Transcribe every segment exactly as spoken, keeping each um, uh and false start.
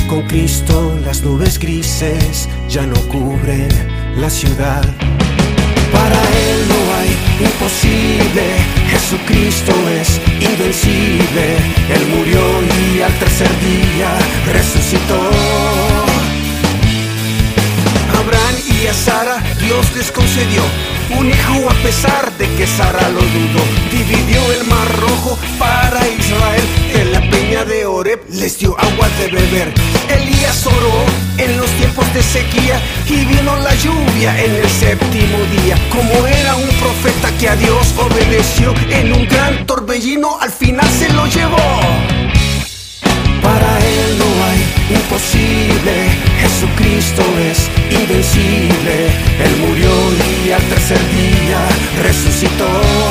Con Cristo las nubes grises ya no cubren la ciudad. Para Él no hay imposible, Jesucristo es invencible. Él murió y al tercer día resucitó. A Abraham y a Sara Dios les concedió un hijo a pesar de que Sara lo dudó. Dividió el mar rojo para Israel, en la peña de Horeb les dio agua de beber. Elías oró en los tiempos de sequía y vino la lluvia en el séptimo día. Como era un profeta que a Dios obedeció, en un gran torbellino al final se lo llevó. Para Él no hay imposible, Jesucristo es invencible. Él murió y al tercer día resucitó.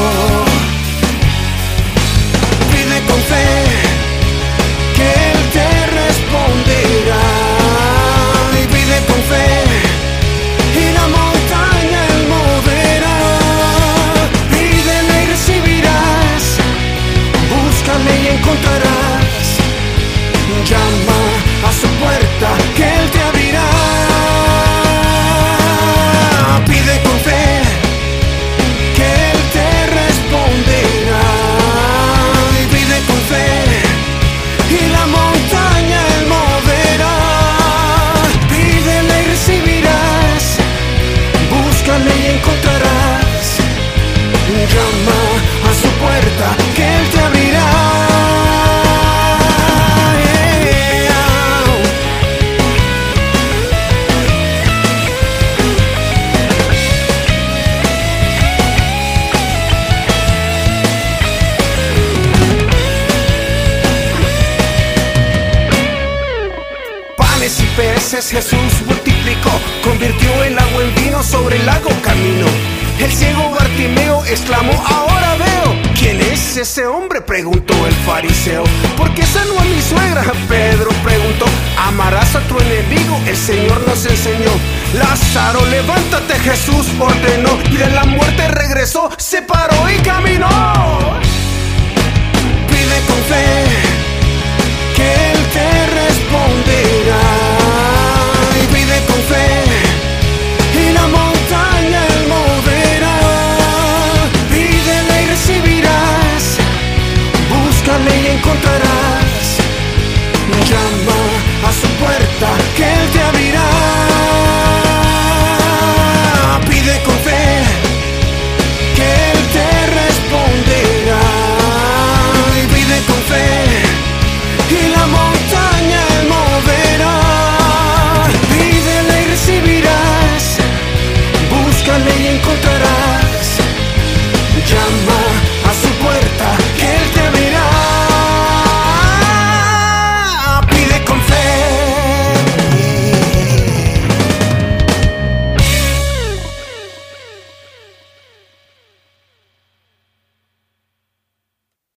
Pide con fe que Él te responderá. Y pide con fe y la montaña Él moverá. Pídele y recibirás, búscale y encontrarás. Llama a su puerta que Él te abrirá. Pide con fe que Él te responderá. Y pide con fe y la montaña Él moverá. Pídele y recibirás, búscale y encontrarás. Llama a su puerta que Él te abrirá. Y peces Jesús multiplicó, convirtió el agua en vino sobre el lago caminó. El ciego Bartimeo exclamó: ahora veo. ¿Quién es ese hombre?, preguntó el fariseo. ¿Por qué sanó a mi suegra?, Pedro preguntó. Amarás a tu enemigo, el Señor nos enseñó. Lázaro, levántate, Jesús ordenó. Y de la muerte regresó, se paró y caminó. Pide con fe que